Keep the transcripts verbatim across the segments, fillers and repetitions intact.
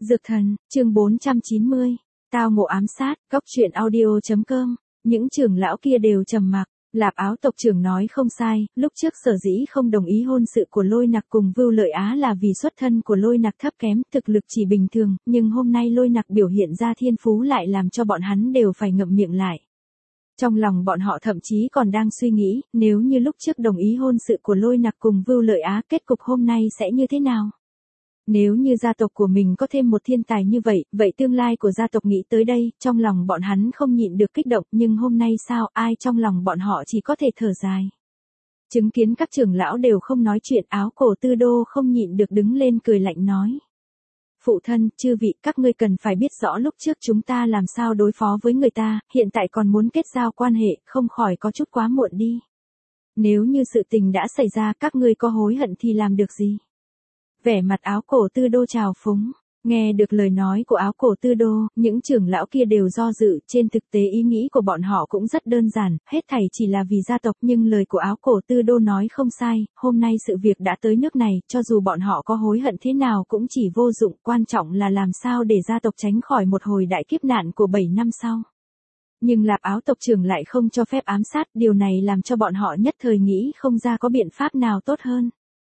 Dược thần, chương bốn trăm chín mươi. Tao ngộ ám sát, góc truyện audio chấm com. Những trưởng lão kia đều trầm mặc. Lạp Áo tộc trưởng nói không sai, lúc trước sở dĩ không đồng ý hôn sự của Lôi Nặc cùng Vưu Lợi Á là vì xuất thân của Lôi Nặc thấp kém, thực lực chỉ bình thường, nhưng hôm nay Lôi Nặc biểu hiện ra thiên phú lại làm cho bọn hắn đều phải ngậm miệng lại. Trong lòng bọn họ thậm chí còn đang suy nghĩ, nếu như lúc trước đồng ý hôn sự của Lôi Nặc cùng Vưu Lợi Á, kết cục hôm nay sẽ như thế nào? Nếu như gia tộc của mình có thêm một thiên tài như vậy, vậy tương lai của gia tộc nghĩ tới đây, trong lòng bọn hắn không nhịn được kích động, nhưng hôm nay sao, ai trong lòng bọn họ chỉ có thể thở dài. Chứng kiến các trưởng lão đều không nói chuyện, Áo Cổ Tư Đô không nhịn được đứng lên cười lạnh nói. Phụ thân, chư vị, các ngươi cần phải biết rõ lúc trước chúng ta làm sao đối phó với người ta, hiện tại còn muốn kết giao quan hệ, không khỏi có chút quá muộn đi. Nếu như sự tình đã xảy ra, các ngươi có hối hận thì làm được gì? Vẻ mặt Áo Cổ Tư Đô trào phúng, nghe được lời nói của Áo Cổ Tư Đô, những trưởng lão kia đều do dự, trên thực tế ý nghĩ của bọn họ cũng rất đơn giản, hết thảy chỉ là vì gia tộc, nhưng lời của Áo Cổ Tư Đô nói không sai, hôm nay sự việc đã tới nước này, cho dù bọn họ có hối hận thế nào cũng chỉ vô dụng, quan trọng là làm sao để gia tộc tránh khỏi một hồi đại kiếp nạn của bảy năm sau. Nhưng Lạp Áo tộc trưởng lại không cho phép ám sát, điều này làm cho bọn họ nhất thời nghĩ không ra có biện pháp nào tốt hơn.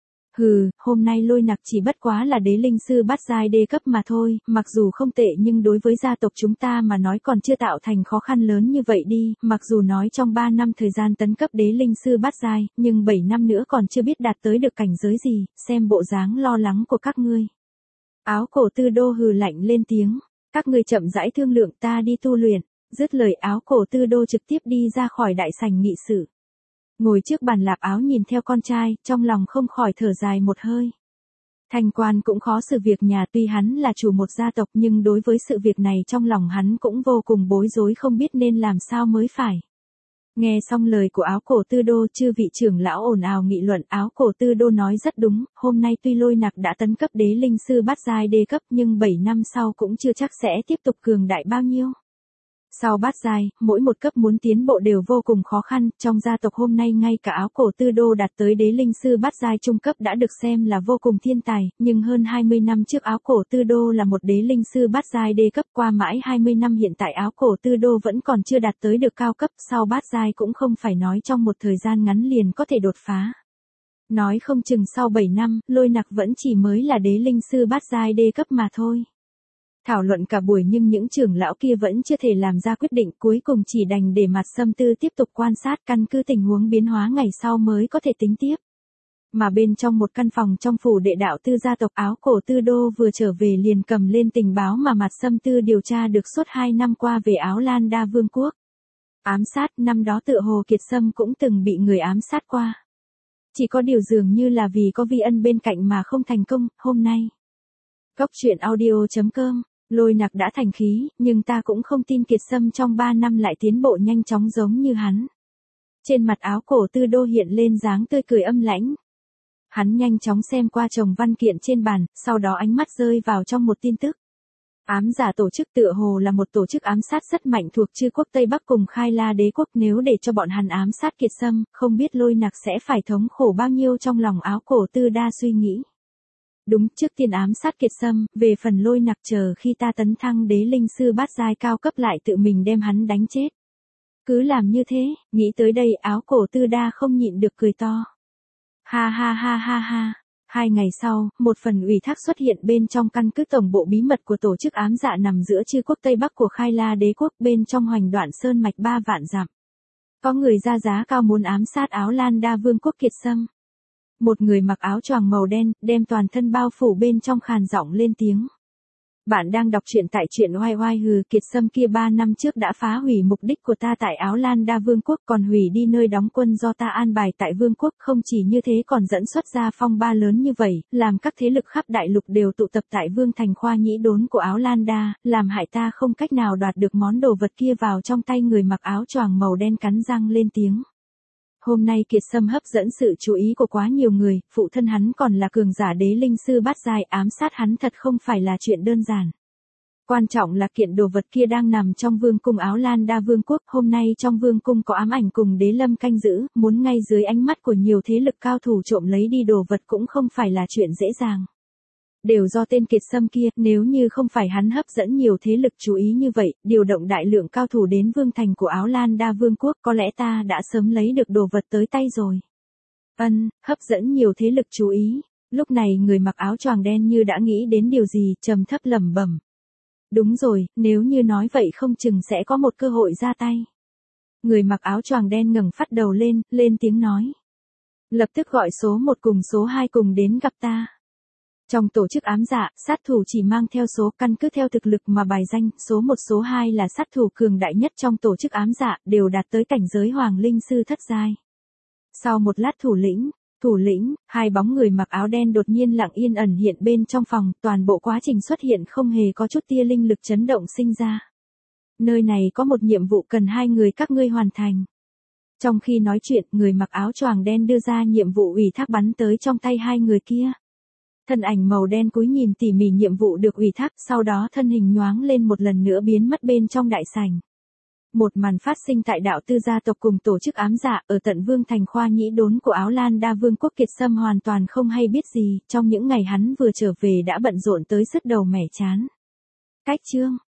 Hừ, hôm nay Lôi Nặc chỉ bất quá là đế linh sư bát giai đê cấp mà thôi, mặc dù không tệ nhưng đối với gia tộc chúng ta mà nói còn chưa tạo thành khó khăn lớn như vậy đi, mặc dù nói trong ba năm thời gian tấn cấp đế linh sư bát giai, nhưng bảy năm nữa còn chưa biết đạt tới được cảnh giới gì, xem bộ dáng lo lắng của các ngươi. Áo Cổ Tư Đô hừ lạnh lên tiếng, các ngươi chậm rãi thương lượng, ta đi tu luyện. Dứt lời, Áo Cổ Tư Đô trực tiếp đi ra khỏi đại sảnh nghị sự. Ngồi trước bàn Lạp Áo nhìn theo con trai, trong lòng không khỏi thở dài một hơi. Thành quan cũng khó xử việc nhà, tuy hắn là chủ một gia tộc nhưng đối với sự việc này trong lòng hắn cũng vô cùng bối rối, không biết nên làm sao mới phải. Nghe xong lời của Áo Cổ Tư Đô, chư vị trưởng lão ồn ào nghị luận. Áo Cổ Tư Đô nói rất đúng, hôm nay tuy Lôi Nặc đã tấn cấp đế linh sư bát giai đê cấp nhưng bảy năm sau cũng chưa chắc sẽ tiếp tục cường đại bao nhiêu. Sau bát giai, mỗi một cấp muốn tiến bộ đều vô cùng khó khăn, trong gia tộc hôm nay ngay cả Áo Cổ Tư Đô đạt tới đế linh sư bát giai trung cấp đã được xem là vô cùng thiên tài, nhưng hơn hai mươi năm trước Áo Cổ Tư Đô là một đế linh sư bát giai đê cấp, qua mãi hai mươi năm hiện tại Áo Cổ Tư Đô vẫn còn chưa đạt tới được cao cấp, sau bát giai cũng không phải nói trong một thời gian ngắn liền có thể đột phá. Nói không chừng sau bảy năm, Lôi Nặc vẫn chỉ mới là đế linh sư bát giai đê cấp mà thôi. Thảo luận cả buổi nhưng những trưởng lão kia vẫn chưa thể làm ra quyết định, cuối cùng chỉ đành để Mặt Sâm Tư tiếp tục quan sát, căn cứ tình huống biến hóa ngày sau mới có thể tính tiếp. Mà bên trong một căn phòng trong phủ đệ đạo tư gia tộc, Áo Cổ Tư Đô vừa trở về liền cầm lên tình báo mà Mặt Sâm Tư điều tra được suốt hai năm qua về Áo Lan Đa Vương quốc. Ám sát, năm đó tựa hồ Kiệt Sâm cũng từng bị người ám sát qua. Chỉ có điều dường như là vì có Vi Ân bên cạnh mà không thành công, hôm nay. Góc truyện audio chấm com. Lôi Nặc đã thành khí, nhưng ta cũng không tin Kiệt Sâm trong ba năm lại tiến bộ nhanh chóng giống như hắn. Trên mặt Áo Cổ Tư Đô hiện lên dáng tươi cười âm lãnh. Hắn nhanh chóng xem qua chồng văn kiện trên bàn, sau đó ánh mắt rơi vào trong một tin tức. Ám giả tổ chức tựa hồ là một tổ chức ám sát rất mạnh thuộc chư quốc Tây Bắc cùng Khai La đế quốc, nếu để cho bọn hắn ám sát Kiệt Sâm, không biết Lôi Nặc sẽ phải thống khổ bao nhiêu trong lòng Áo Cổ Tư Đa suy nghĩ. Đúng, trước tiên ám sát Kiệt Sâm, về phần Lôi Nặc chờ khi ta tấn thăng đế linh sư bát giai cao cấp lại tự mình đem hắn đánh chết. Cứ làm như thế, nghĩ tới đây Áo Cổ Tư Đa không nhịn được cười to. Ha ha ha ha ha. Hai ngày sau, một phần ủy thác xuất hiện bên trong căn cứ tổng bộ bí mật của tổ chức ám dạ nằm giữa chư quốc Tây Bắc của Khai La đế quốc, bên trong Hoành Đoạn Sơn mạch ba vạn dặm. Có người ra giá cao muốn ám sát Áo Lan Đa Vương quốc Kiệt Sâm. Một người mặc áo choàng màu đen, đem toàn thân bao phủ bên trong khàn giọng lên tiếng. Bạn đang đọc truyện tại truyện oai oai hừ, Kiệt Sâm kia ba năm trước đã phá hủy mục đích của ta tại Áo Lan Đa Vương quốc, còn hủy đi nơi đóng quân do ta an bài tại Vương quốc, không chỉ như thế còn dẫn xuất ra phong ba lớn như vậy, làm các thế lực khắp đại lục đều tụ tập tại Vương thành khoa nhĩ đốn của Áo Lan Đa, làm hại ta không cách nào đoạt được món đồ vật kia vào trong tay. Người mặc áo choàng màu đen cắn răng lên tiếng. Hôm nay Kiệt Sâm hấp dẫn sự chú ý của quá nhiều người, phụ thân hắn còn là cường giả đế linh sư bát giai, ám sát hắn thật không phải là chuyện đơn giản. Quan trọng là kiện đồ vật kia đang nằm trong vương cung Áo Lan Đa Vương quốc, hôm nay trong vương cung có ám ảnh cùng đế lâm canh giữ, muốn ngay dưới ánh mắt của nhiều thế lực cao thủ trộm lấy đi đồ vật cũng không phải là chuyện dễ dàng. Đều do tên Kiệt Sâm kia, nếu như không phải hắn hấp dẫn nhiều thế lực chú ý như vậy, điều động đại lượng cao thủ đến vương thành của Áo Lan Đa Vương quốc, có lẽ ta đã sớm lấy được đồ vật tới tay rồi. Ân, hấp dẫn nhiều thế lực chú ý. Lúc này người mặc áo choàng đen như đã nghĩ đến điều gì, trầm thấp lẩm bẩm. Đúng rồi, nếu như nói vậy không chừng sẽ có một cơ hội ra tay. Người mặc áo choàng đen ngẩng phát đầu lên, lên tiếng nói. Lập tức gọi số một cùng số hai cùng đến gặp ta. Trong tổ chức ám dạ, sát thủ chỉ mang theo số, căn cứ theo thực lực mà bài danh, số một số hai là sát thủ cường đại nhất trong tổ chức ám dạ, đều đạt tới cảnh giới hoàng linh sư thất giai. Sau một lát thủ lĩnh, thủ lĩnh, hai bóng người mặc áo đen đột nhiên lặng yên ẩn hiện bên trong phòng, toàn bộ quá trình xuất hiện không hề có chút tia linh lực chấn động sinh ra. Nơi này có một nhiệm vụ cần hai người các ngươi hoàn thành. Trong khi nói chuyện, người mặc áo choàng đen đưa ra nhiệm vụ ủy thác bắn tới trong tay hai người kia. Thân ảnh màu đen cúi nhìn tỉ mỉ nhiệm vụ được ủy thác, sau đó thân hình nhoáng lên một lần nữa biến mất bên trong đại sảnh. Một màn phát sinh tại đạo tư gia tộc cùng tổ chức ám dạ ở tận vương thành khoa nhĩ đốn của Áo Lan Đa Vương quốc Kiệt Sâm hoàn toàn không hay biết gì, trong những ngày hắn vừa trở về đã bận rộn tới sứt đầu mẻ chán. Cách chương